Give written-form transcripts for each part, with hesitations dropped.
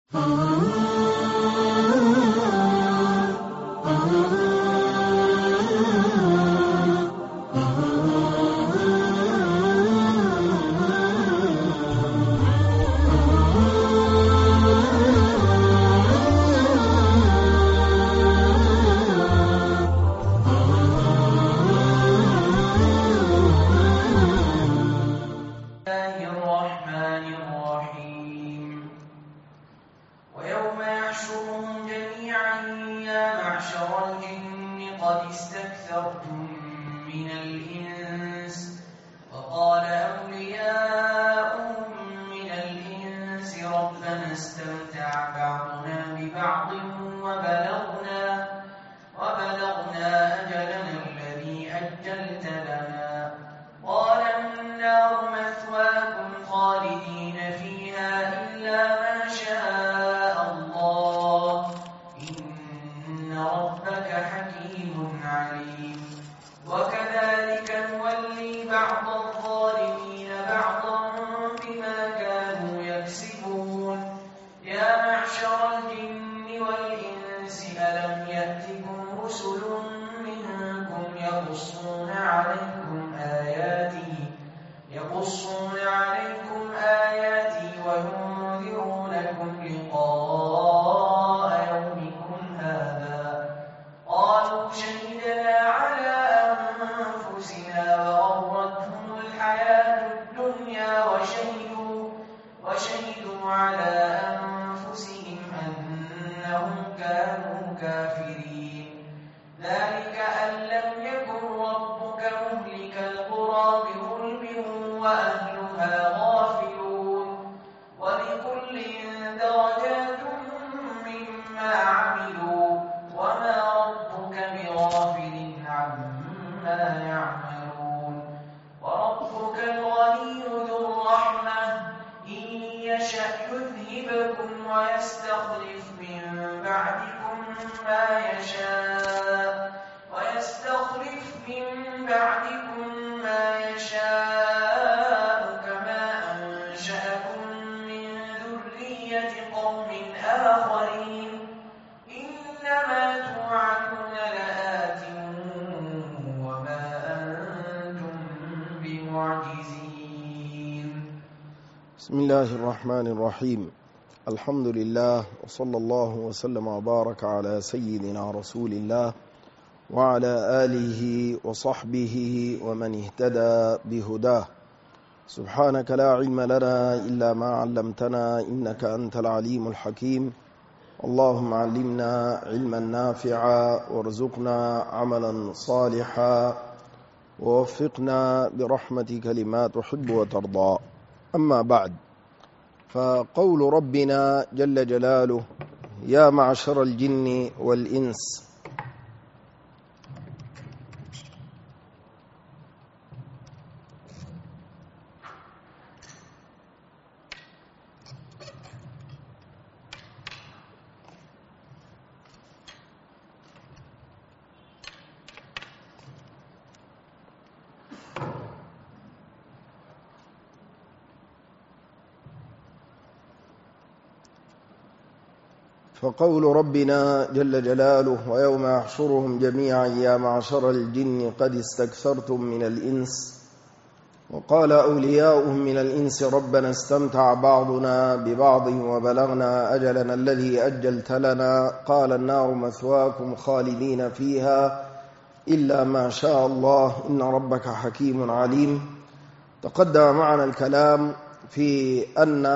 بسم الله الرحمن الرحيم. الحمد لله وصلى الله وسلم وبارك على سيدنا رسول الله وعلى آله وصحبه ومن اهتدى بهداه. سبحانك لا علم لنا إلا ما علمتنا إنك أنت العليم الحكيم. اللهم علمنا علما نافعا وارزقنا عملا صالحا ووفقنا برحمتك لما تحب وترضى. أما بعد، فقول ربنا جل جلاله: يا معشر الجن والإنس. فقول ربنا جل جلاله: ويوم يحشرهم جميعا يا معشر الجن قد استكثرتم من الإنس. وقال أولياؤهم من الإنس: ربنا استمتع بعضنا ببعض وبلغنا أجلنا الذي أجلت لنا. قال النار مثواكم خالدين فيها إلا ما شاء الله إن ربك حكيم عليم. تقدم معنا الكلام في أن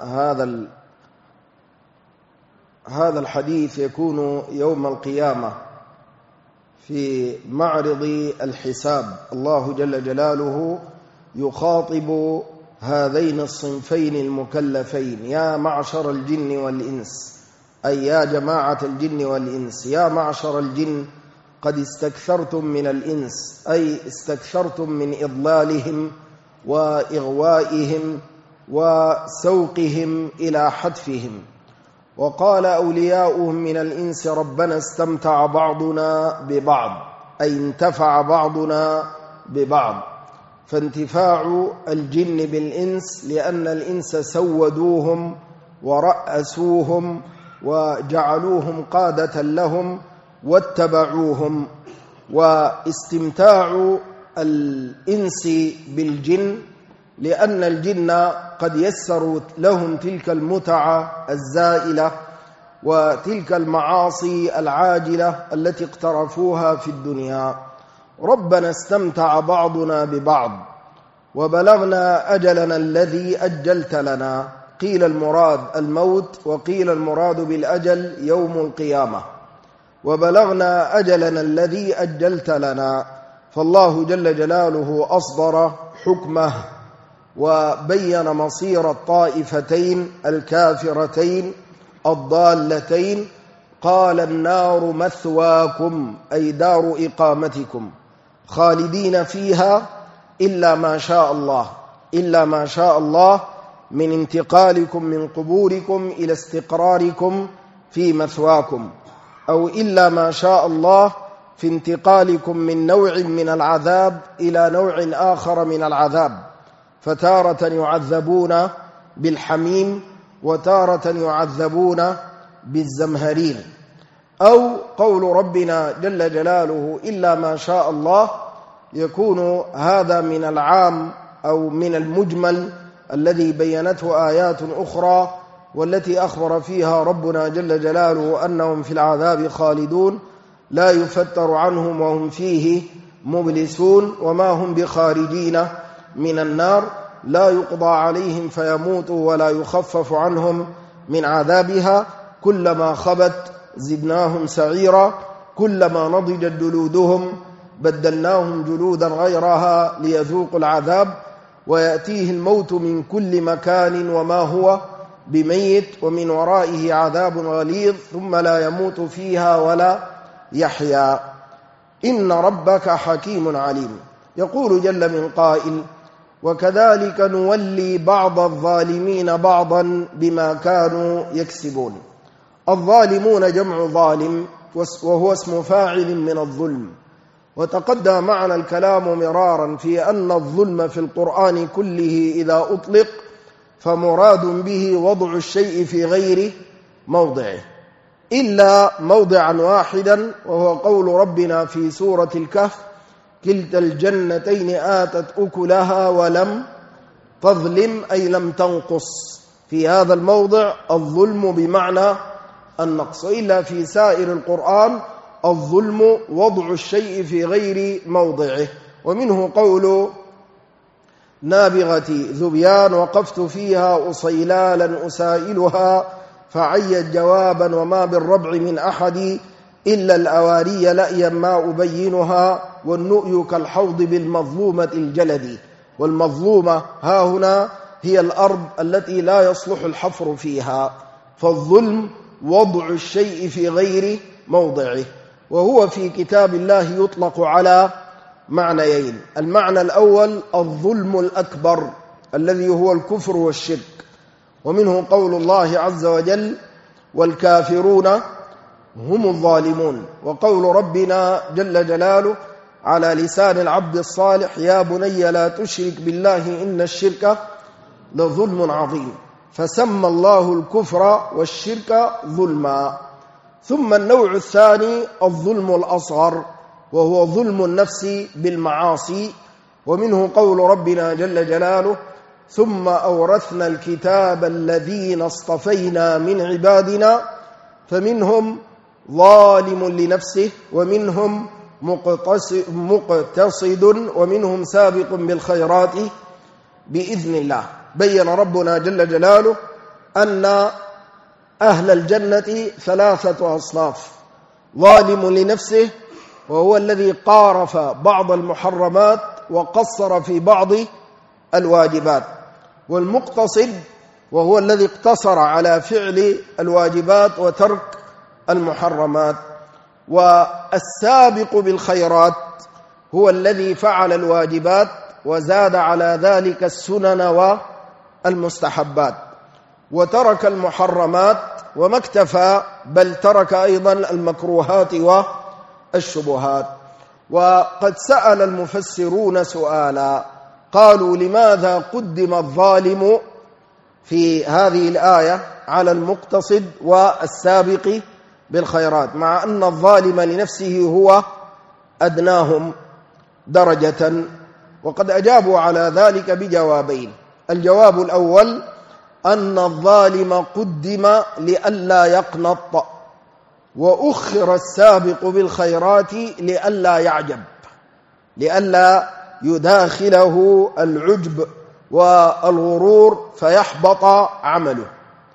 هذا الحديث يكون يوم القيامة في معرض الحساب. الله جل جلاله يخاطب هذين الصنفين المكلفين: يا معشر الجن والإنس، أي يا جماعة الجن والإنس. يا معشر الجن قد استكثرتم من الإنس، أي استكثرتم من إضلالهم وإغوائهم وسوقهم إلى حتفهم. وقال أولياؤهم من الإنس: ربنا استمتع بعضنا ببعض، أي انتفع بعضنا ببعض. فانتفاع الجن بالإنس لأن الإنس سودوهم ورأسوهم وجعلوهم قادة لهم واتبعوهم. واستمتاع الإنس بالجن لأن الجن قد يسروا لهم تلك المتعة الزائلة وتلك المعاصي العاجلة التي اقترفوها في الدنيا. ربنا استمتع بعضنا ببعض وبلغنا أجلنا الذي أجلت لنا. قيل المراد الموت، وقيل المراد بالأجل يوم القيامة. وبلغنا أجلنا الذي أجلت لنا. فالله جل جلاله أصدر حكمه وبين مصير الطائفتين الكافرتين الضالتين. قال النار مثواكم أي دار إقامتكم خالدين فيها إلا ما شاء الله، إلا ما شاء الله من انتقالكم من قبوركم إلى استقراركم في مثواكم، أو إلا ما شاء الله في انتقالكم من نوع من العذاب إلى نوع آخر من العذاب، فتارة يعذبون بالحميم وتارة يعذبون بالزمهرير. أو قول ربنا جل جلاله إلا ما شاء الله يكون هذا من العام أو من المجمل الذي بينته آيات أخرى، والتي أخبر فيها ربنا جل جلاله أنهم في العذاب خالدون لا يفتر عنهم وهم فيه مبلسون وما هم بخارجين من النار، لا يقضى عليهم فيموتوا ولا يخفف عنهم من عذابها، كلما خبت زدناهم سعيرا، كلما نضجت جلودهم بدلناهم جلودا غيرها ليذوقوا العذاب، ويأتيه الموت من كل مكان وما هو بميت ومن ورائه عذاب غليظ ثم لا يموت فيها ولا يحيا. إن ربك حكيم عليم. يقول جل من قائل: وكذلك نولي بعض الظالمين بعضا بما كانوا يكسبون. الظالمون جمع ظالم وهو اسم فاعل من الظلم، وتقدم معنا الكلام مرارا في أن الظلم في القرآن كله إذا أطلق فمراد به وضع الشيء في غير موضعه، إلا موضعا واحدا وهو قول ربنا في سورة الكهف: كلتا الجنتين آتت أكلها ولم تظلم أي لم تنقص. في هذا الموضع الظلم بمعنى النقص، إلا في سائر القرآن الظلم وضع الشيء في غير موضعه. ومنه قول نابغة ذبيان: وقفت فيها أصيلالا أسائلها فعيت جوابا وما بالربع من أحد إلا الأواري لأيا ما أبينها والنؤي كالحوض بالمظلومة الجلد. والمظلومة ها هنا هي الأرض التي لا يصلح الحفر فيها، فالظلم وضع الشيء في غير موضعه. وهو في كتاب الله يطلق على معنيين: المعنى الأول الظلم الأكبر الذي هو الكفر والشرك، ومنه قول الله عز وجل: والكافرون هم الظالمون. وقول ربنا جل جلاله على لسان العبد الصالح: يا بني لا تشرك بالله إن الشرك لظلم عظيم. فسمى الله الكفر والشرك ظلما. ثم النوع الثاني الظلم الأصغر وهو ظلم النفس بالمعاصي، ومنه قول ربنا جل جلاله: ثم أورثنا الكتاب الذين اصطفينا من عبادنا فمنهم ظالم لنفسه ومنهم مقتصد ومنهم سابق بالخيرات بإذن الله. بين ربنا جل جلاله أن أهل الجنة ثلاثة أصناف: ظالم لنفسه وهو الذي قارف بعض المحرمات وقصر في بعض الواجبات، والمقتصد وهو الذي اقتصر على فعل الواجبات وترك المحرمات، والسابق بالخيرات هو الذي فعل الواجبات وزاد على ذلك السنن والمستحبات وترك المحرمات وما اكتفى بل ترك أيضا المكروهات والشبهات. وقد سأل المفسرون سؤالا، قالوا: لماذا قدم الظالم في هذه الآية على المقتصد والسابق بالخيرات، مع أن الظالم لنفسه هو أدناهم درجة. وقد أجابوا على ذلك بجوابين. الجواب الأول أن الظالم قدم لئلا يقنط، وأخر السابق بالخيرات لئلا يعجب، لئلا يداخله العجب والغرور فيحبط عمله.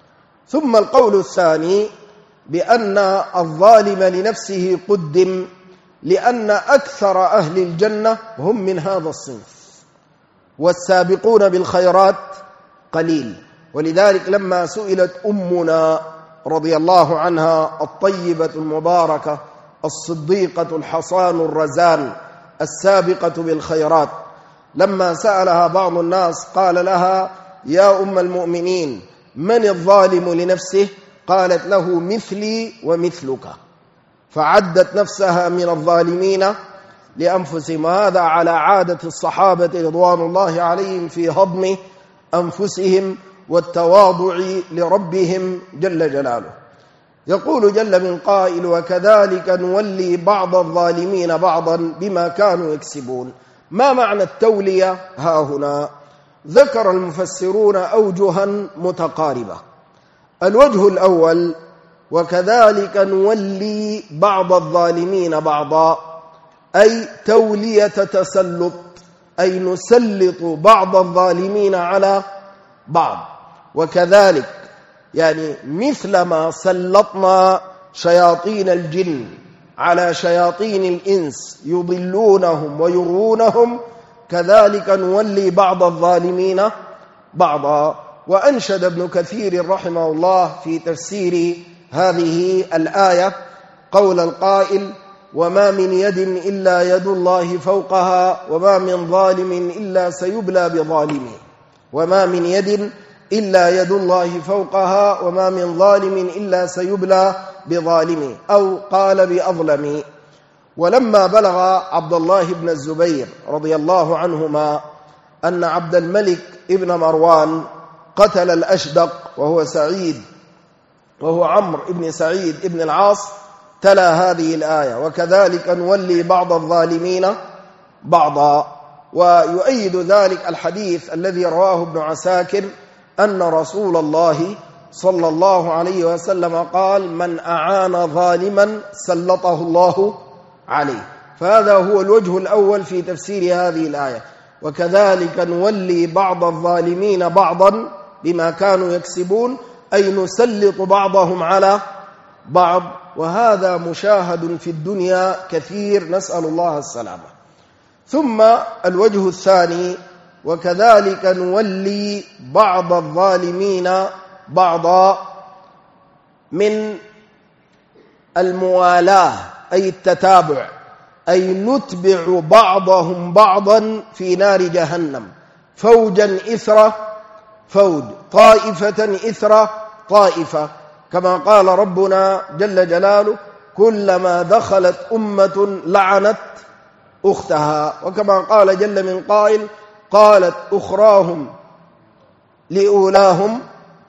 ثم القول الثاني بأن الظالم لنفسه قدم لأن أكثر أهل الجنة هم من هذا الصنف، والسابقون بالخيرات قليل. ولذلك لما سئلت أمنا رضي الله عنها الطيبة المباركة الصديقة الحصان الرزان السابقة بالخيرات، لما سألها بعض الناس قال لها: يا أم المؤمنين، من الظالم لنفسه؟ قالت: له مثلي ومثلك، فعدت نفسها من الظالمين لأنفسهم. وهذا على عادة الصحابة رضوان الله عليهم في هضم أنفسهم والتواضع لربهم جل جلاله. يقول جل من قائل: وكذلك نولي بعض الظالمين بعضا بما كانوا يكسبون. ما معنى التولية ها هنا؟ ذكر المفسرون أوجها متقاربة. الوجه الأول: وكذلك نولي بعض الظالمين بعضا، أي تولية تسلط، أي نسلط بعض الظالمين على بعض. وكذلك يعني مثل ما سلطنا شياطين الجن على شياطين الإنس يضلونهم ويغوونهم، كذلك نولي بعض الظالمين بعضا. وأنشد ابن كثير رحمه الله في تفسير هذه الآية قول القائل: وما من يد إلا يد الله فوقها، وما من ظالم إلا سيبلى بظالمه. وما من يد إلا يد الله فوقها، وما من ظالم إلا سيبلى بظالمه، أو قال بأظلم. ولما بلغ عبد الله بن الزبير رضي الله عنهما أن عبد الملك ابن مروان قتل الأشدق وهو سعيد وهو عمرو بن سعيد ابن العاص، تلا هذه الآية: وكذلك نولي بعض الظالمين بعضا. ويؤيد ذلك الحديث الذي رواه ابن عساكر أن رسول الله صلى الله عليه وسلم قال: من أعان ظالما سلطه الله عليه. فهذا هو الوجه الأول في تفسير هذه الآية: وكذلك نولي بعض الظالمين بعضا بما كانوا يكسبون، أي نسلط بعضهم على بعض. وهذا مشاهد في الدنيا كثير، نسأل الله السلامة. ثم الوجه الثاني: وكذلك نولي بعض الظالمين بعضا، من الموالاة أي التتابع، أي نتبع بعضهم بعضا في نار جهنم، فوجا إثر فوج، طائفة إثر طائفة، كما قال ربنا جل جلاله: كلما دخلت أمة لعنت أختها. وكما قال جل من قائل: قالت أخراهم لأولاهم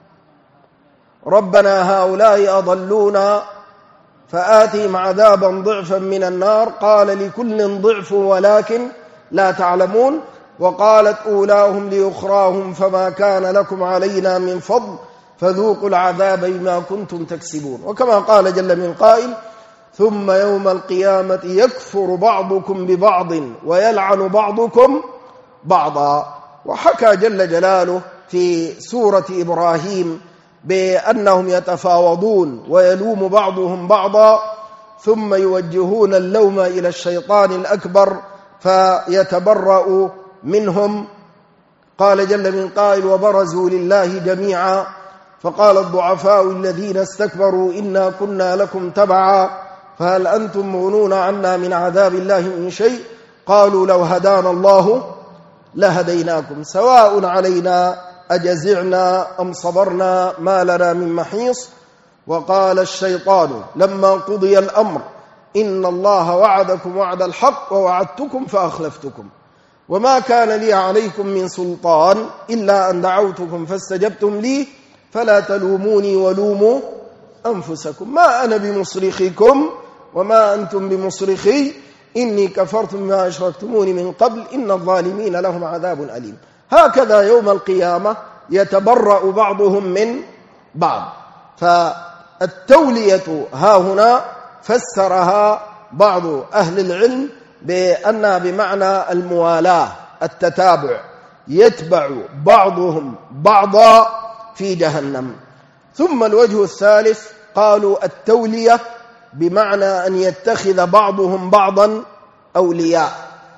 ربنا هؤلاء أضلونا فآتهم عذابا ضعفا من النار، قال لكل ضعف ولكن لا تعلمون. وقالت أولاهم لأخراهم فما كان لكم علينا من فضل فذوقوا العذاب بما كنتم تكسبون. وكما قال جل من قائل: ثم يوم القيامة يكفر بعضكم ببعض ويلعن بعضكم بعضا. وحكى جل جلاله في سورة إبراهيم بأنهم يتفاوضون ويلوم بعضهم بعضا، ثم يوجهون اللوم إلى الشيطان الأكبر فيتبرأ منهم. قال جل من قائل: وبرزوا لله جميعا فقال الضعفاء الذين استكبروا إنا كنا لكم تبعا فهل أنتم مغنون عنا من عذاب الله من شيء قالوا لو هدانا الله لهديناكم سواء علينا أجزعنا أم صبرنا ما لنا من محيص. وقال الشيطان لما قضي الأمر إن الله وعدكم وعد الحق ووعدتكم فأخلفتكم وما كان لي عليكم من سلطان إلا أن دعوتكم فاستجبتم لي فلا تلوموني ولوموا أنفسكم ما أنا بمصرخكم وما أنتم بمصرخي إني كفرت بما أشركتموني من قبل إن الظالمين لهم عذاب أليم. هكذا يوم القيامة يتبرأ بعضهم من بعض. فالتولية ها هنا فسرها بعض أهل العلم بأنها بمعنى الموالاة، التتابع، يتبع بعضهم بعضا في جهنم. ثم الوجه الثالث قالوا التولية بمعنى أن يتخذ بعضهم بعضا أولياء،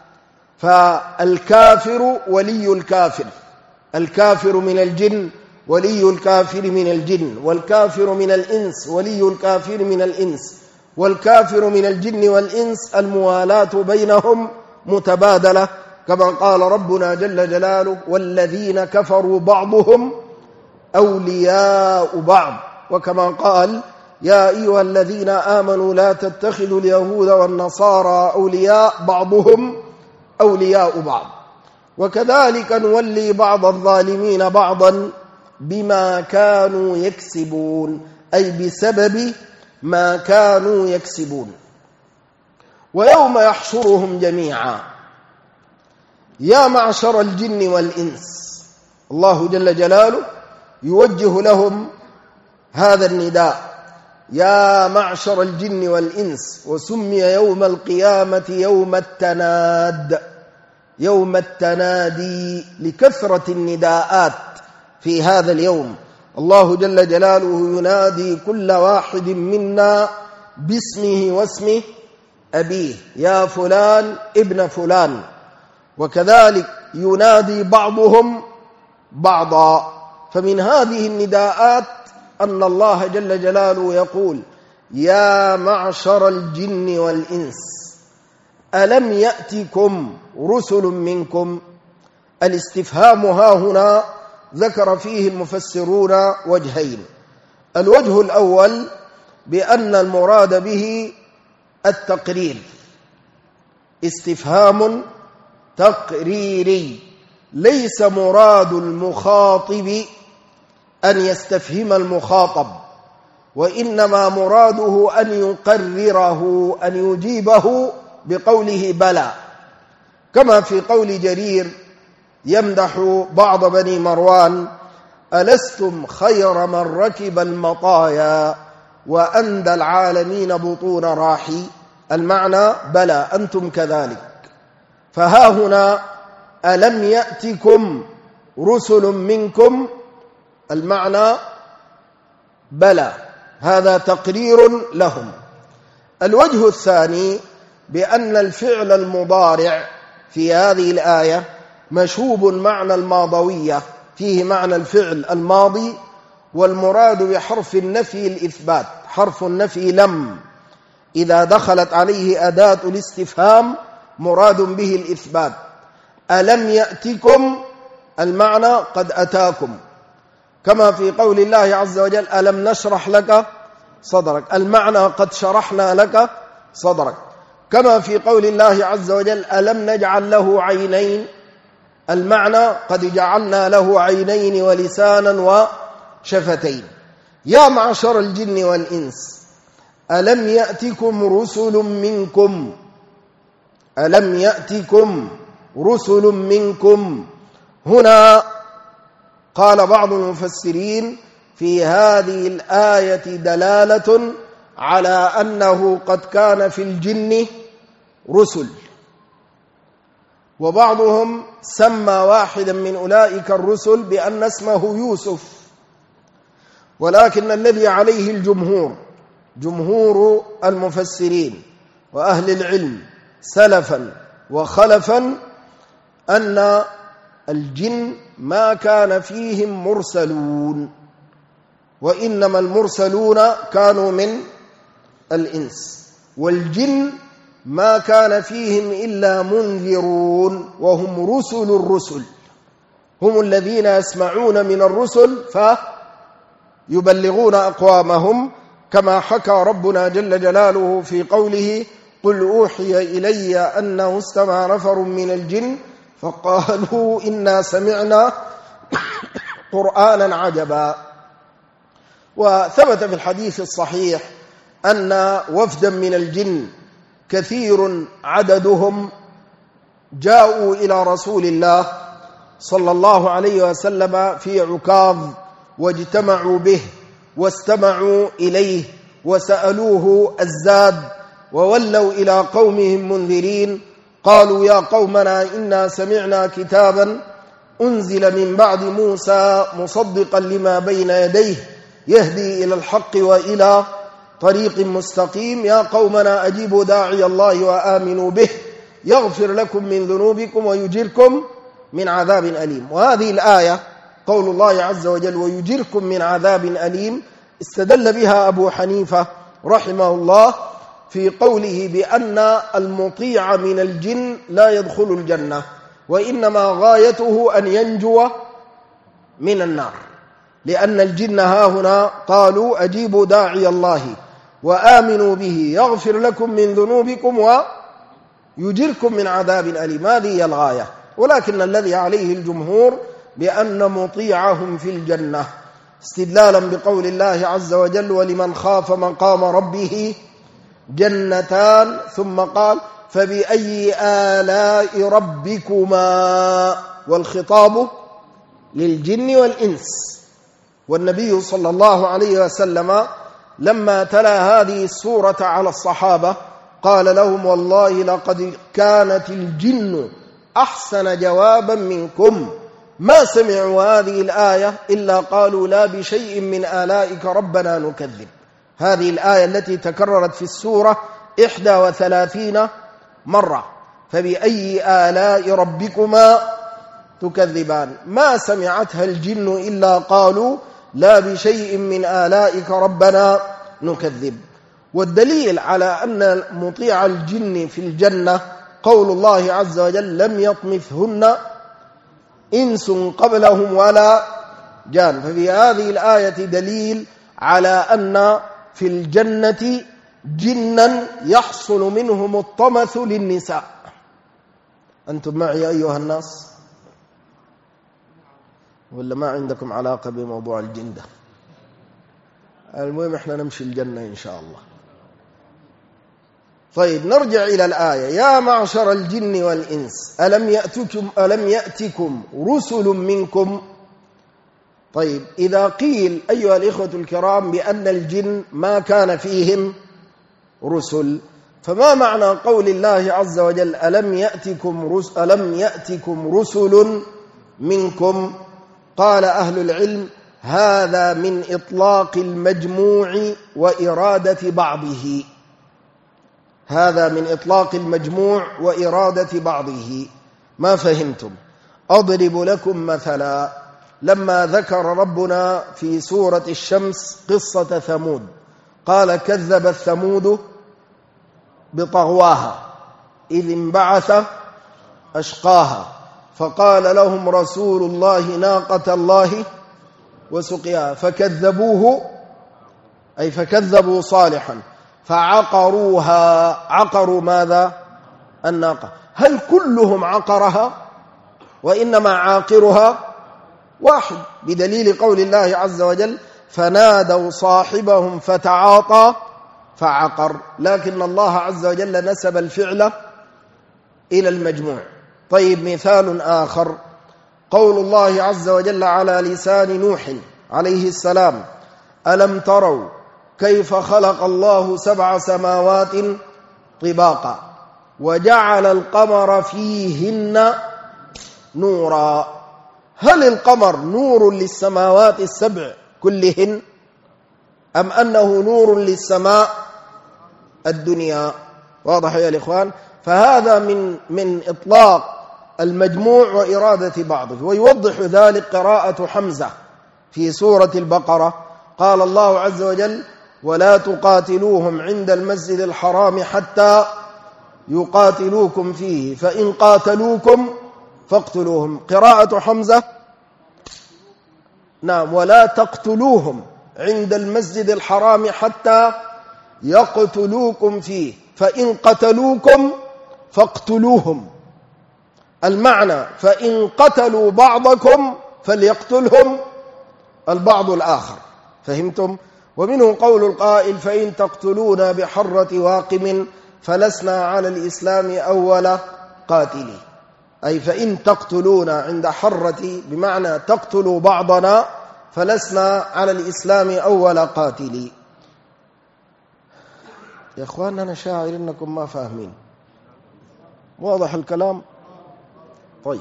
فالكافر ولي الكافر، الكافر من الجن ولي الكافر من الجن، والكافر من الإنس ولي الكافر من الإنس، والكافر من الجن والإنس الموالاة بينهم متبادلة، كما قال ربنا جل جلاله والذين كفروا بعضهم أولياء بعض، وكما قال يا أيها الذين آمنوا لا تتخذوا اليهود والنصارى أولياء بعضهم أولياء بعض. وكذلك نولي بعض الظالمين بعضا بما كانوا يكسبون، أي بسبب ما كانوا يكسبون. ويوم يحشرهم جميعا يا معشر الجن والإنس، الله جل جلاله يوجه لهم هذا النداء يا معشر الجن والإنس، وسمي يوم القيامة يوم التناد، يوم التنادي لكثرة النداءات في هذا اليوم. الله جل جلاله ينادي كل واحد منا باسمه واسم أبيه، يا فلان ابن فلان، وكذلك ينادي بعضهم بعضا. فمن هذه النداءات أن الله جل جلاله يقول يا معشر الجن والإنس ألم يأتكم رسل منكم. الاستفهام ها هنا ذكر فيه المفسرون وجهين. الوجه الأول بأن المراد به التقرير، استفهام تقريري، ليس مراد المخاطب أن يستفهم المخاطب، وإنما مراده أن يقرره، أن يجيبه بقوله بلى، كما في قول جرير يمدح بعض بني مروان ألستم خير من ركب المطايا وأندى العالمين بطون راحي، المعنى بلى أنتم كذلك. فها هنا ألم يأتكم رسل منكم، المعنى بلى، هذا تقرير لهم. الوجه الثاني بأن الفعل المضارع في هذه الآية مشوب معنى الماضوية، فيه معنى الفعل الماضي، والمراد بحرف النفي الإثبات، حرف النفي لم إذا دخلت عليه أداة الاستفهام مراد به الإثبات. ألم يأتكم المعنى قد أتاكم، كما في قول الله عز وجل ألم نشرح لك صدرك، المعنى قد شرحنا لك صدرك، كما في قول الله عز وجل ألم نجعل له عينين، المعنى قد جعلنا له عينين ولسانا وشفتين. يا معشر الجن والإنس ألم يأتكم رسل منكم، ألم يأتكم رسل منكم. هنا قال بعض المفسرين في هذه الآية دلالة على أنه قد كان في الجن رسل، وبعضهم سمى واحدا من أولئك الرسل بأن اسمه يوسف، ولكن الذي عليه الجمهور، جمهور المفسرين وأهل العلم سلفا وخلفا، أن الجن ما كان فيهم مرسلون، وإنما المرسلون كانوا من الإنس، والجن ما كان فيهم إلا منذرون، وهم رسل الرسل، هم الذين يسمعون من الرسل فيبلغون أقوامهم، كما حكى ربنا جل جلاله في قوله قل أوحي إلي أنه استمع نفر من الجن فقالوا إنا سمعنا قرآنا عجبا. وثبت في الحديث الصحيح أن وفدا من الجن كثير عددهم جاءوا إلى رسول الله صلى الله عليه وسلم في عكاظ، واجتمعوا به واستمعوا إليه وسألوه الزاد، وولوا إلى قومهم منذرين. قالوا يا قومنا إنا سمعنا كتابا أنزل من بعد موسى مصدقا لما بين يديه يهدي إلى الحق وإلى طريق مستقيم. يا قومنا أجيبوا داعي الله وآمنوا به يغفر لكم من ذنوبكم ويجركم من عذاب أليم. وهذه الآية قول الله عز وجل ويجركم من عذاب أليم استدل بها أبو حنيفة رحمه الله في قوله بأن المطيع من الجن لا يدخل الجنة، وإنما غايته أن ينجو من النار، لأن الجن هاهنا قالوا أجيبوا داعي الله وآمنوا به يغفر لكم من ذنوبكم ويجركم من عذاب أليم. هذه هي الغاية، ولكن الذي عليه الجمهور بأن مطيعهم في الجنة، استدلالا بقول الله عز وجل ولمن خاف مقام ربه جنتان، ثم قال فبأي آلاء ربكما، والخطاب للجن والإنس. والنبي صلى الله عليه وسلم لما تلا هذه السورة على الصحابة قال لهم والله لقد كانت الجن أحسن جوابا منكم، ما سمعوا هذه الآية إلا قالوا لا بشيء من آلائك ربنا نكذب. هذه الآية التي تكررت في السورة 31 مرة، فبأي آلاء ربكما تكذبان، ما سمعتها الجن إلا قالوا لا بشيء من آلائك ربنا نكذب. والدليل على أن مطيع الجن في الجنة قول الله عز وجل لم يطمثهن إنس قبلهم ولا جان. ففي هذه الآية دليل على أن في الجنة جنا يحصل منهم الطمث للنساء. أنتم معي أيها الناس ولا ما عندكم علاقة بموضوع الجن ده؟ المهم احنا نمشي الجنة إن شاء الله. طيب نرجع إلى الآية. يا معشر الجن والإنس ألم يأتكم رسل منكم. طيب إذا قيل أيها الإخوة الكرام بأن الجن ما كان فيهم رسل، فما معنى قول الله عز وجل ألم يأتكم رسل منكم؟ قال أهل العلم هذا من إطلاق المجموع وإرادة بعضه، هذا من إطلاق المجموع وإرادة بعضه. ما فهمتم؟ أضرب لكم مثلا. لما ذكر ربنا في سورة الشمس قصة ثمود قال كذبت ثمود بطغواها إذ انبعث أشقاها فقال لهم رسول الله ناقة الله وسقياها فكذبوه، أي فكذبوا صالحا فعقروها. عقروا ماذا؟ الناقة. هل كلهم عقرها؟ وإنما عاقرها واحد، بدليل قول الله عز وجل فنادوا صاحبهم فتعاطى فعقر. لكن الله عز وجل نسب الفعل إلى المجموع. طيب مثال آخر قول الله عز وجل على لسان نوح عليه السلام ألم تروا كيف خلق الله 7 سماوات طباقا وجعل القمر فيهن نورا. هل القمر نور للسماوات ال7 كلهن أم أنه نور للسماء الدنيا؟ واضح يا الإخوان؟ فهذا من إطلاق المجموع وإرادة بعضه. ويوضح ذلك قراءة حمزة في سورة البقرة. قال الله عز وجل ولا تقاتلوهم عند المسجد الحرام حتى يقاتلوكم فيه فإن قاتلوكم فاقتلوهم. قراءة حمزة نعم ولا تقتلوهم عند المسجد الحرام حتى يقتلوكم فيه فإن قتلوكم فاقتلوهم. المعنى فإن قتلوا بعضكم فليقتلهم البعض الآخر. فهمتم؟ ومنه قول القائل فإن تقتلونا بحرة واقم فلسنا على الإسلام أول قاتلي، أي فإن تقتلونا عند حرة بمعنى تقتلوا بعضنا فلسنا على الإسلام أول قاتلي. يا أخوان أنا شاعر إنكم ما فاهمين، واضح الكلام؟ طيب،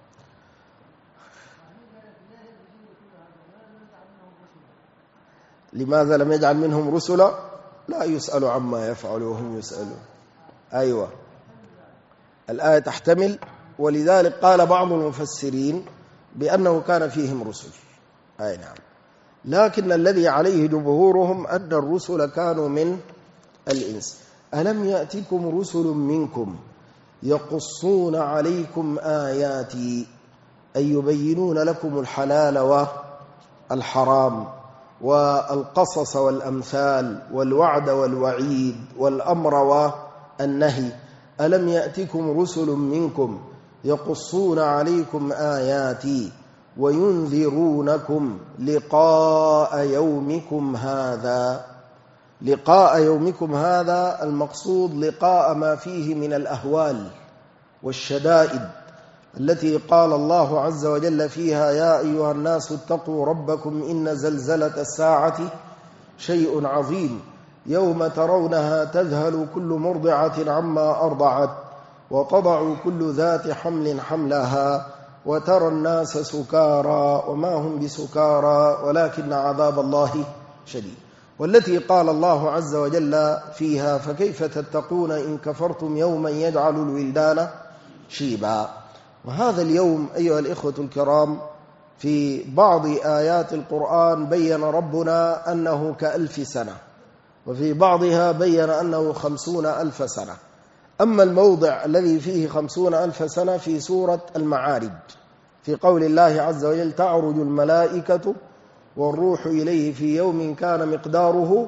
لماذا لم يجعل منهم رسلا؟ لا يسأل عما يفعل وهم يسألون. أيوة، الآية تحتمل، ولذلك قال بعض المفسرين بأنه كان فيهم رسل. أي نعم، لكن الذي عليه جمهورهم أن الرسل كانوا من الإنس. ألم يأتكم رسل منكم يقصون عليكم آياتي، أي يبينون لكم الحلال والحرام والقصص والأمثال والوعد والوعيد والأمر والنهي. ألم يأتكم رسل منكم يقصون عليكم آياتي وينذرونكم لقاء يومكم هذا. لقاء يومكم هذا المقصود لقاء ما فيه من الأهوال والشدائد التي قال الله عز وجل فيها يا أيها الناس اتقوا ربكم إن زلزلة الساعة شيء عظيم يوم ترونها تذهل كل مرضعة عما أرضعت وتضع كل ذات حمل حملها وترى الناس سكارى وما هم بسكارى ولكن عذاب الله شديد، والتي قال الله عز وجل فيها فكيف تتقون إن كفرتم يوما يجعل الولدان شيبا. وهذا اليوم أيها الإخوة الكرام في بعض آيات القرآن بيّن ربنا أنه كألف سنة، وفي بعضها بيّن أنه 50,000 سنة. أما الموضع الذي فيه 50,000 سنة في سورة المعارج في قول الله عز وجل تعرج الملائكة والروح إليه في يوم كان مقداره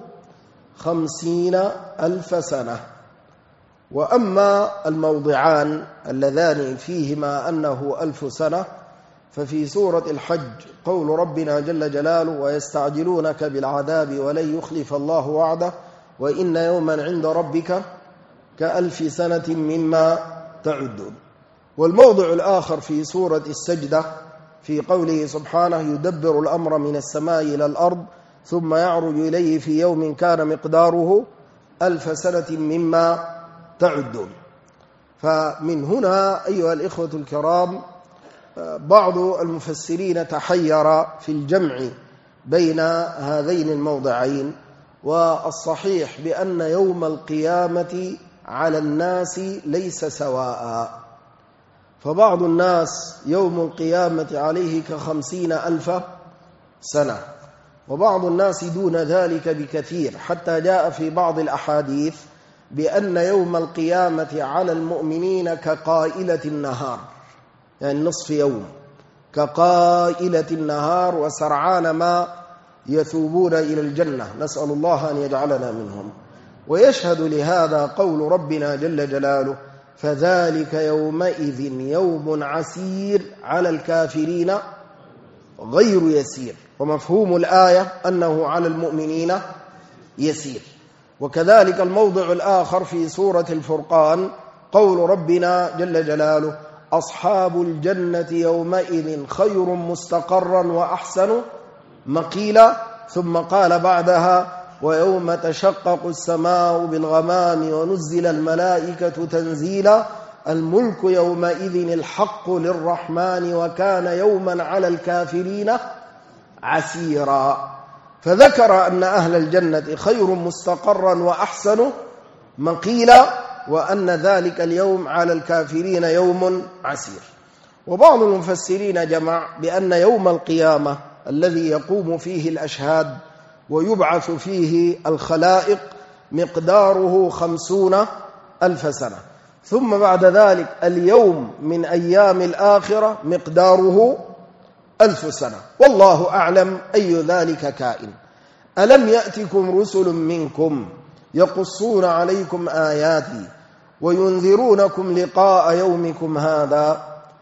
50,000 سنة. وأما الموضعان اللذان فيهما أنه 1000 سنة ففي سورة الحج قول ربنا جل جلاله ويستعجلونك بالعذاب ولن يخلف الله وعده وإن يوما عند ربك كألف سنة مما تعدون. والموضع الآخر في سورة السجدة في قوله سبحانه يدبر الأمر من السماء إلى الأرض ثم يعرج إليه في يوم كان مقداره 1000 سنة مما تعدون. فمن هنا أيها الإخوة الكرام بعض المفسرين تحير في الجمع بين هذين الموضعين، والصحيح بأن يوم القيامة على الناس ليس سواء، فبعض الناس يوم القيامة عليه 50,000 سنة، وبعض الناس دون ذلك بكثير، حتى جاء في بعض الأحاديث بأن يوم القيامة على المؤمنين كقائلة النهار، يعني نصف يوم، كقائلة النهار وسرعان ما يثوبون إلى الجنة، نسأل الله أن يجعلنا منهم. ويشهد لهذا قول ربنا جل جلاله فذلك يومئذ يوم عسير على الكافرين غير يسير. ومفهوم الآية أنه على المؤمنين يسير. وكذلك الموضع الآخر في سورة الفرقان قول ربنا جل جلاله أصحاب الجنة يومئذ خير مستقرا وأحسن مقيلا، ثم قال بعدها ويوم تشقق السماء بالغمام ونزل الملائكة تنزيلا الملك يومئذ الحق للرحمن وكان يوما على الكافرين عسيرا. فذكر أن أهل الجنة خير مستقرا وأحسن مقيلا، وأن ذلك اليوم على الكافرين يوم عسير. وبعض المفسرين جمع بأن يوم القيامة الذي يقوم فيه الأشهاد ويبعث فيه الخلائق مقداره 50,000 سنة، ثم بعد ذلك اليوم من أيام الآخرة مقداره 1000 سنة، والله أعلم أي ذلك كائن. ألم يأتكم رسل منكم يقصون عليكم آياتي وينذرونكم لقاء يومكم هذا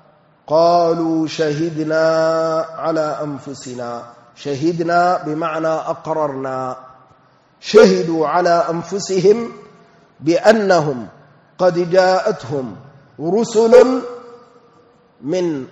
قالوا شهدنا على أنفسنا. شهدنا بمعنى أقررنا. شهدوا على أنفسهم بأنهم قد جاءتهم رسل من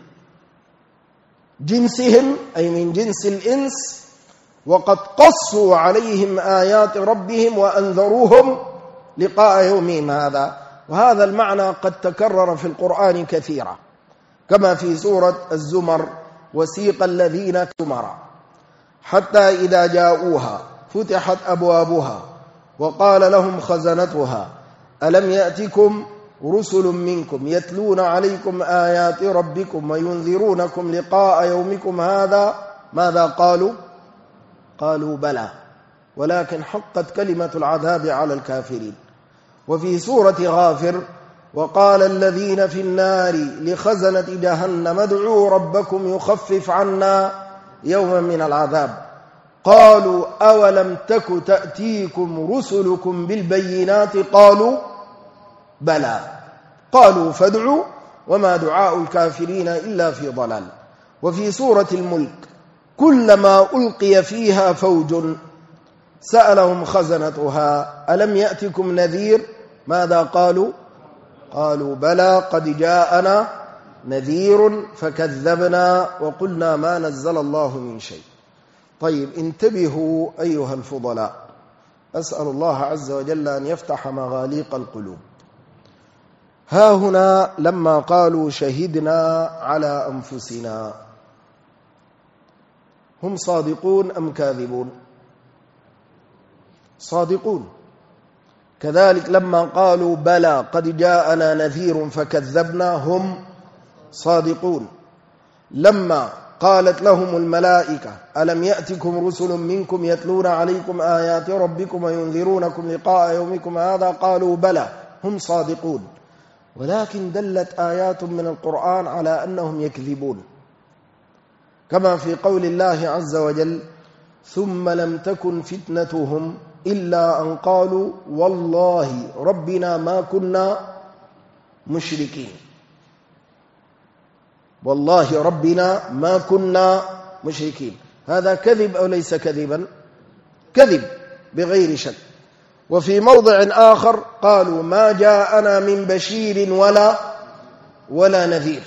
جنسهم أي من جنس الإنس، وقد قصوا عليهم آيات ربهم وأنذروهم لقاء يومهم هذا. وهذا المعنى قد تكرر في القرآن كثيرا، كما في سورة الزمر: وسيق الذين كفروا حتى إذا جاءوها فتحت أبوابها وقال لهم خزنتها ألم يأتكم رسل منكم يتلون عليكم آيات ربكم وينذرونكم لقاء يومكم هذا ماذا قالوا؟ قالوا بلى ولكن حقت كلمة العذاب على الكافرين. وفي سورة غافر: وقال الذين في النار لخزنة جهنم ادعوا ربكم يخفف عنا يوما من العذاب قالوا أولم تك تأتيكم رسلكم بالبينات قالوا بلى قالوا فادعوا وما دعاء الكافرين إلا في ضلال. وفي سورة الملك: كلما ألقي فيها فوج سألهم خزنتها ألم يأتكم نذير ماذا قالوا؟ قالوا بلى قد جاءنا نذير فكذبنا وقلنا ما نزل الله من شيء. طيب، انتبهوا أيها الفضلاء، أسأل الله عز وجل أن يفتح مغاليق القلوب. ها هنا لما قالوا شهدنا على أنفسنا، هم صادقون أم كاذبون؟ صادقون. كذلك لما قالوا بلى قد جاءنا نذير فكذبنا، هم صادقون. لما قالت لهم الملائكة ألم يأتكم رسل منكم يتلون عليكم آيات ربكم وينذرونكم لقاء يومكم هذا قالوا بلى، هم صادقون. ولكن دلت آيات من القرآن على أنهم يكذبون، كما في قول الله عز وجل: ثم لم تكن فتنتهم إلا أن قالوا والله ربنا ما كنا مشركين. والله ربنا ما كنا مشركين، هذا كذب أو ليس كذبا؟ كذب بغير شك. وفي موضع آخر قالوا ما جاءنا من بشير ولا نذير.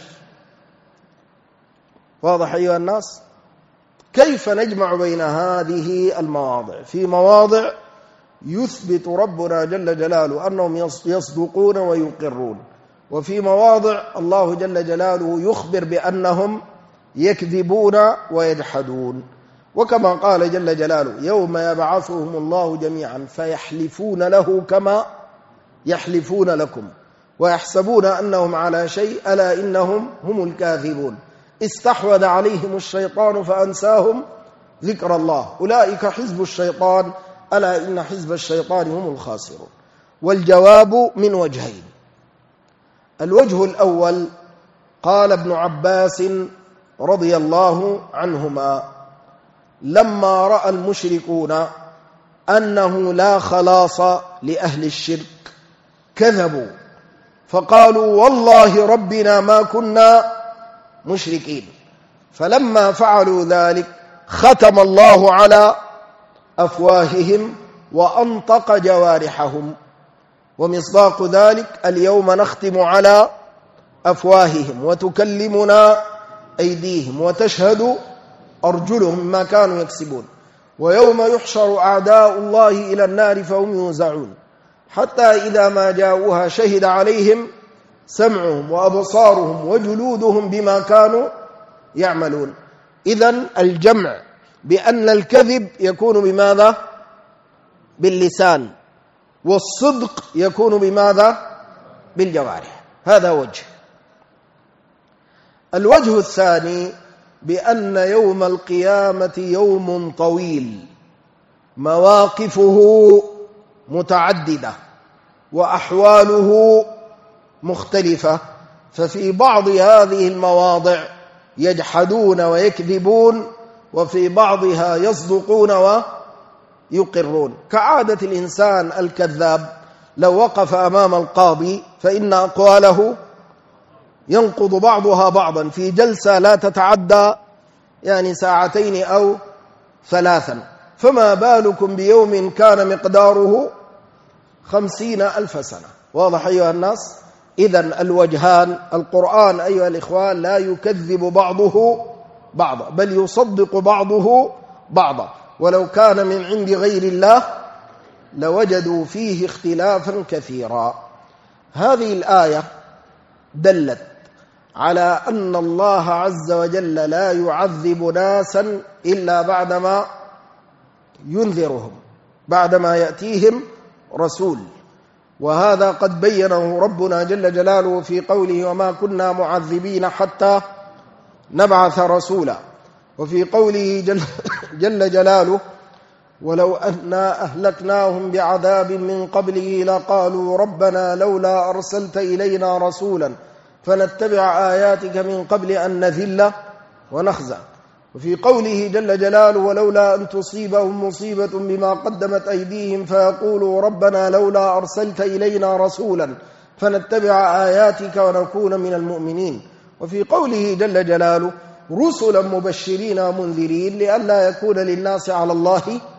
واضح أيها الناس؟ كيف نجمع بين هذه المواضع؟ في مواضع يثبت ربنا جل جلاله أنهم يصدقون ويقرون، وفي مواضع الله جل جلاله يخبر بأنهم يكذبون ويجحدون. وكما قال جل جلاله: يوم يبعثهم الله جميعا فيحلفون له كما يحلفون لكم ويحسبون أنهم على شيء ألا إنهم هم الكاذبون استحوذ عليهم الشيطان فأنساهم ذكر الله أولئك حزب الشيطان ألا إن حزب الشيطان هم الخاسرون. والجواب من وجهين: الوجه الأول قال ابن عباس رضي الله عنهما: لما رأى المشركون أنه لا خلاص لأهل الشرك كذبوا فقالوا والله ربنا ما كنا مشركين، فلما فعلوا ذلك ختم الله على أفواههم وأنطق جوارحهم، ومصداق ذلك: اليوم نختم على أفواههم وتكلمنا أيديهم وتشهد أرجلهم ما كانوا يكسبون، ويوم يحشر أعداء الله إلى النار فهم يوزعون، حتى إذا ما جاءوها شهد عليهم سمعهم وأبصارهم وجلودهم بما كانوا يعملون. إذن الجمع بأن الكذب يكون بماذا؟ باللسان، والصدق يكون بماذا؟ بالجوارح. هذا وجه. الوجه الثاني بأن يوم القيامة يوم طويل مواقفه متعددة وأحواله مختلفة، ففي بعض هذه المواضع يجحدون ويكذبون، وفي بعضها يصدقون ويقرون. كعادة الإنسان الكذاب لو وقف أمام القاضي فإن أقواله ينقض بعضها بعضا في جلسة لا تتعدى يعني ساعتين أو ثلاثا، فما بالكم بيوم كان مقداره 50,000 سنة. واضح أيها الناس؟ إذن الوجهان، القرآن أيها الإخوان لا يكذب بعضه بعضا بل يصدق بعضه بعضا، ولو كان من عند غير الله لوجدوا فيه اختلافا كثيرا. هذه الآية دلت على أن الله عز وجل لا يعذب ناسا إلا بعدما ينذرهم، بعدما يأتيهم رسول، وهذا قد بينه ربنا جل جلاله في قوله وما كنا معذبين حتى نبعث رسولا، وفي قوله جل جلاله ولو أنا أهلكناهم بعذاب من قبله لقالوا ربنا لولا أرسلت إلينا رسولا فنتبع آياتك من قبل أن نذل ونخزى. وفي قوله جل جلاله ولولا أن تصيبهم مصيبة بما قدمت أيديهم فيقولوا ربنا لولا أرسلت إلينا رسولا فنتبع آياتك ونكون من المؤمنين. وفي قوله جل جلاله رسلا مبشرين ومنذرين لئلا يكون للناس على الله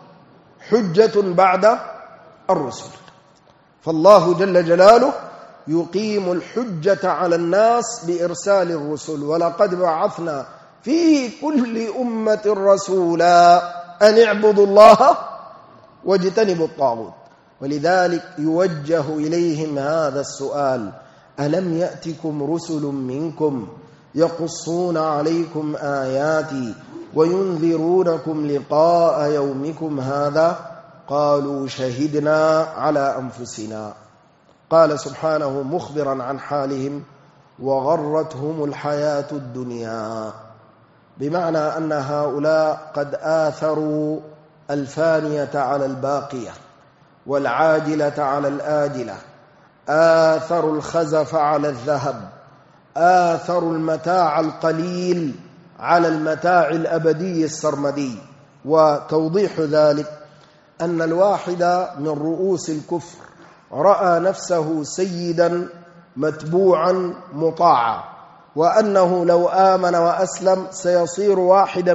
حجة بعد الرسل. فالله جل جلاله يقيم الحجة على الناس بإرسال الرسل، ولقد بعثنا في كل أمة رسولا أن اعبدوا الله واجتنبوا الطاغوت. ولذلك يوجه إليهم هذا السؤال ألم يأتكم رسل منكم يقصون عليكم آياتي وينذرونكم لقاء يومكم هذا قالوا شهدنا على أنفسنا. قال سبحانه مخبرا عن حالهم وغرتهم الحياة الدنيا، بمعنى أن هؤلاء قد آثروا الفانية على الباقية والعاجلة على الآجلة، آثروا الخزف على الذهب، آثروا المتاع القليل على المتاع الأبدي السرمدي. وتوضيح ذلك أن الواحد من رؤوس الكفر رأى نفسه سيدا متبوعا مطاعا، وأنه لو آمن وأسلم سيصير واحدا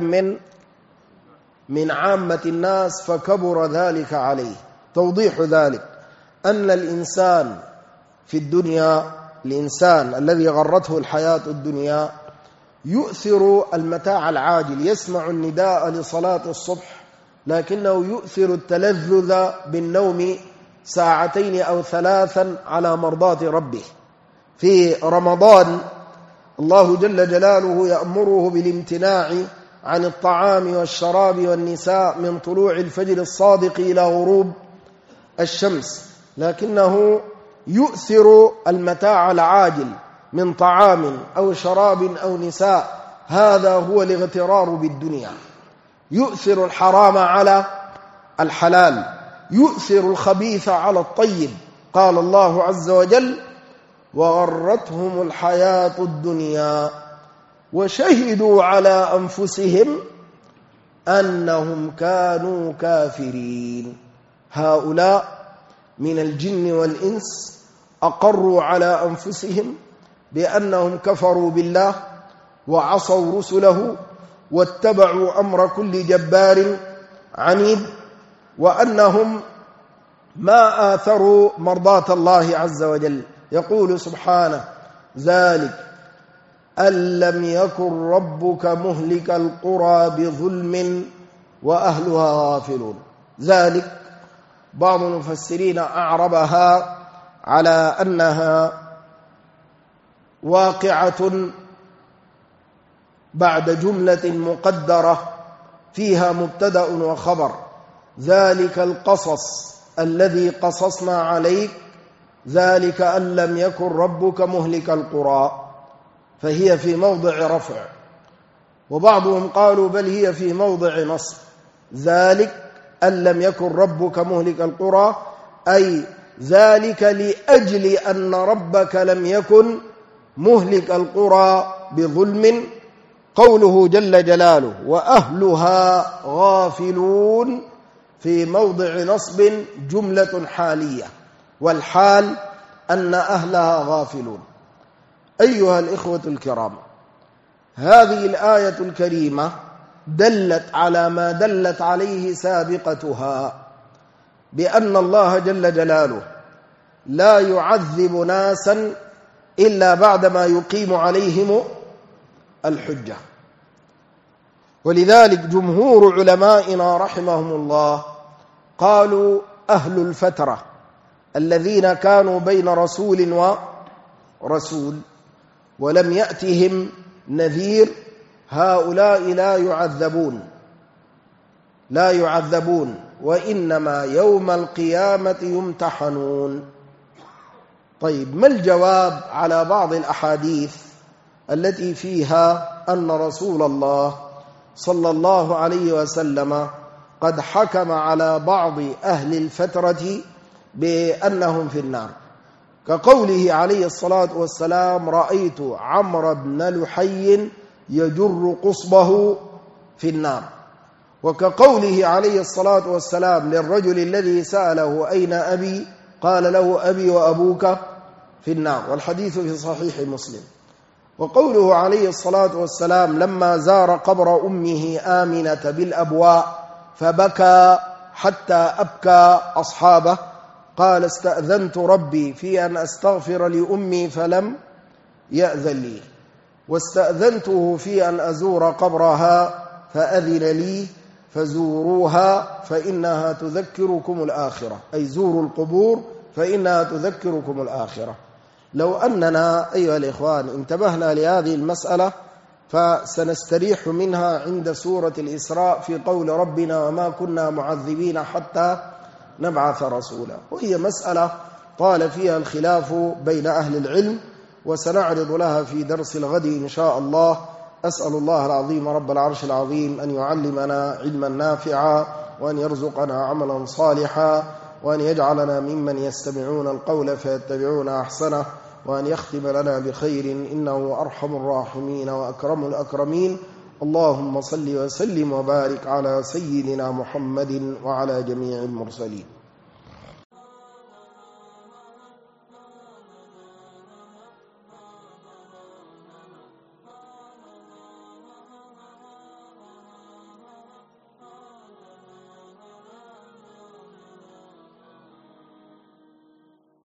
من عامة الناس، فكبر ذلك عليه. توضيح ذلك أن الإنسان في الدنيا، الإنسان الذي غرته الحياة الدنيا يؤثر المتاع العاجل، يسمع النداء لصلاة الصبح لكنه يؤثر التلذذ بالنوم ساعتين أو ثلاثا على مرضاة ربه. في رمضان الله جل جلاله يأمره بالامتناع عن الطعام والشراب والنساء من طلوع الفجر الصادق إلى غروب الشمس، لكنه يؤثر المتاع العاجل من طعام أو شراب أو نساء. هذا هو الاغترار بالدنيا، يؤثر الحرام على الحلال، يؤثر الخبيث على الطيب. قال الله عز وجل وغرتهم الحياة الدنيا وشهدوا على أنفسهم أنهم كانوا كافرين. هؤلاء من الجن والإنس أقروا على أنفسهم بأنهم كفروا بالله وعصوا رسله واتبعوا أمر كل جبار عنيد، وأنهم ما آثروا مرضاة الله عز وجل. يقول سبحانه ذلك أن لم يكن ربك مهلك القرى بظلم وأهلها غافلون. ذلك بعض المفسرين أعربها على أنها واقعة بعد جملة مقدرة فيها مبتدأ وخبر. ذلك القصص الذي قصصنا عليك ذلك أن لم يكن ربك مهلك القرى، فهي في موضع رفع. وبعضهم قالوا بل هي في موضع نصب. ذلك أن لم يكن ربك مهلك القرى أي ذلك لأجل أن ربك لم يكن مهلك القرى بظلم. قوله جل جلاله وأهلها غافلون في موضع نصب جملة حالية، والحال أن أهلها غافلون. أيها الإخوة الكرام، هذه الآية الكريمة دلت على ما دلت عليه سابقتها، بأن الله جل جلاله لا يعذب ناسا إلا بعدما يقيم عليهم الحجة. ولذلك جمهور علمائنا رحمهم الله قالوا أهل الفترة الذين كانوا بين رسول ورسول ولم يأتهم نذير، هؤلاء لا يعذبون وإنما يوم القيامة يمتحنون. طيب، ما الجواب على بعض الأحاديث التي فيها أن رسول الله صلى الله عليه وسلم قد حكم على بعض أهل الفترة بأنهم في النار، كقوله عليه الصلاة والسلام: رأيت عمرو بن لحي يجر قصبه في النار، وكقوله عليه الصلاة والسلام للرجل الذي سأله: أين أبي؟ قال له: أبي وأبوك في النار، والحديث في صحيح مسلم. وقوله عليه الصلاة والسلام لما زار قبر أمه آمنة بالأبواء فبكى حتى أبكى أصحابه، قال: استأذنت ربي في أن أستغفر لأمي فلم يأذن لي، واستأذنته في أن أزور قبرها فأذن لي، فزوروها فإنها تذكركم الآخرة، أي زوروا القبور فإنها تذكركم الآخرة. لو أننا أيها الإخوان انتبهنا لهذه المسألة فسنستريح منها عند سورة الإسراء في قول ربنا: وما كنا معذبين حتى نبعث رسولا. وهي مسألة طال فيها الخلاف بين أهل العلم، وسنعرض لها في درس الغد إن شاء الله. أسأل الله العظيم رب العرش العظيم أن يعلمنا علما نافعا، وأن يرزقنا عملا صالحا، وأن يجعلنا ممن يستمعون القول فيتبعون أحسنه، وأن يختم لنا بخير إنه أرحم الراحمين وأكرم الأكرمين. اللهم صل وسلم وبارك على سيدنا محمد وعلى جميع المرسلين.